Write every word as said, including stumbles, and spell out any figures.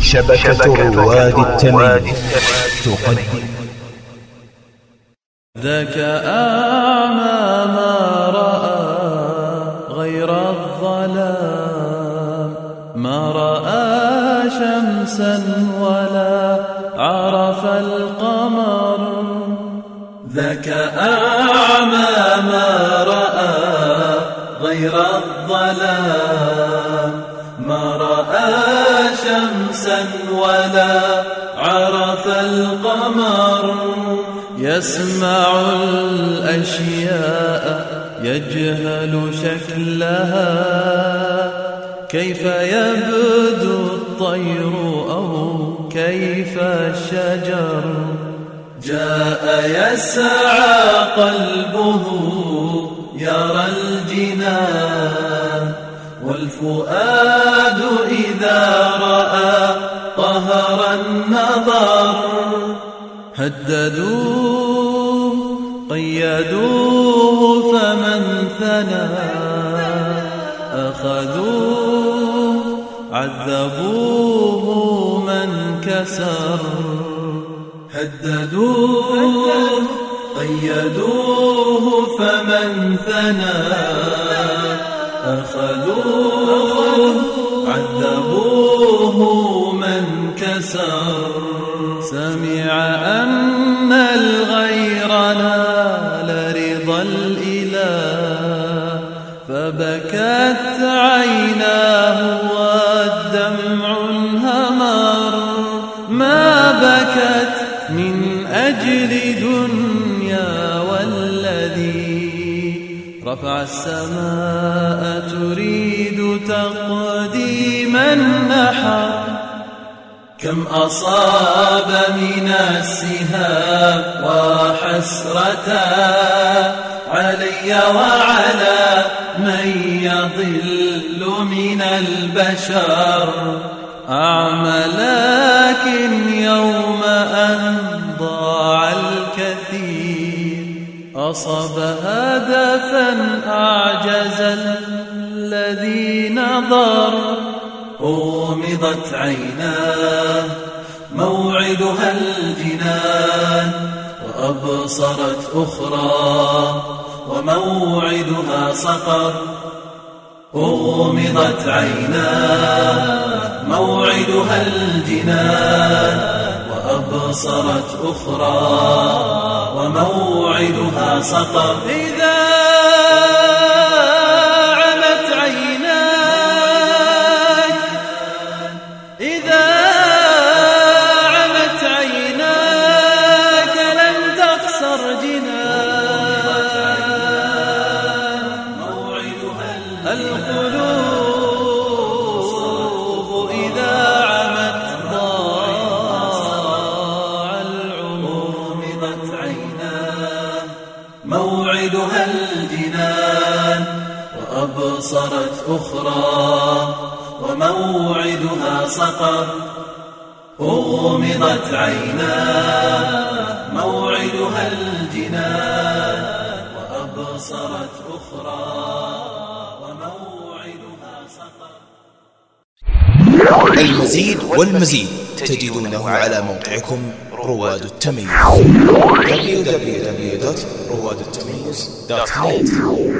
شبكة رواد التمييز تقدم ذاك أعمى ما رأى غير الظلام، ما رأى شمسا ولا عرف القمر. ذاك أعمى ما رأى غير الظلام، ما رأى شمسا ولا عرف القمر. يسمع الأشياء يجهل شكلها، كيف يبدو الطير أو كيف الشجر. جاء يسعى قلبه يرى الجنان، والفؤاد إذا رأى طهر النظر. هددوه قيدوه فمن ثنى، أخذوه عذبوه من كسر. هددوه قيدوه فمن ثنى، أخذوه عذبوه من كسر. سمع أن الغير نال رضا الإله، فبكت عيناه والدمع انهمر. ما بكت من أجل دنيا والذي رفع السماء تريد تقديم النحر. كم أصاب من السهام وحسرة علي وعلى من يضل من البشر. أعمى لكن يوم أن ضاع الكثير، أصاب هدفا أعجز الذي نظر. غمضت عيناه موعدها الجنان، وأبصرت أخرى وموعدها سقر. غمضت عيناه موعدها الجنان، وأبصرت أخرى وموعدها سقر. إذا عمت عيناك إذا عمت عيناك لن تخسر جنان. موعدها القلوب إذا عمت ضاع العمر. غمضت عيناه موعدها الجنان، وأبصرت أخرى وموعدها سقر. غمضت عيناه موعدها الجنان، وأبصرت أخرى وموعدها سقر. المزيد والمزيد تجدونه على موقعكم رواد التمييز دبليو دبليو دبليو دوت رواد التمييز دوت نت.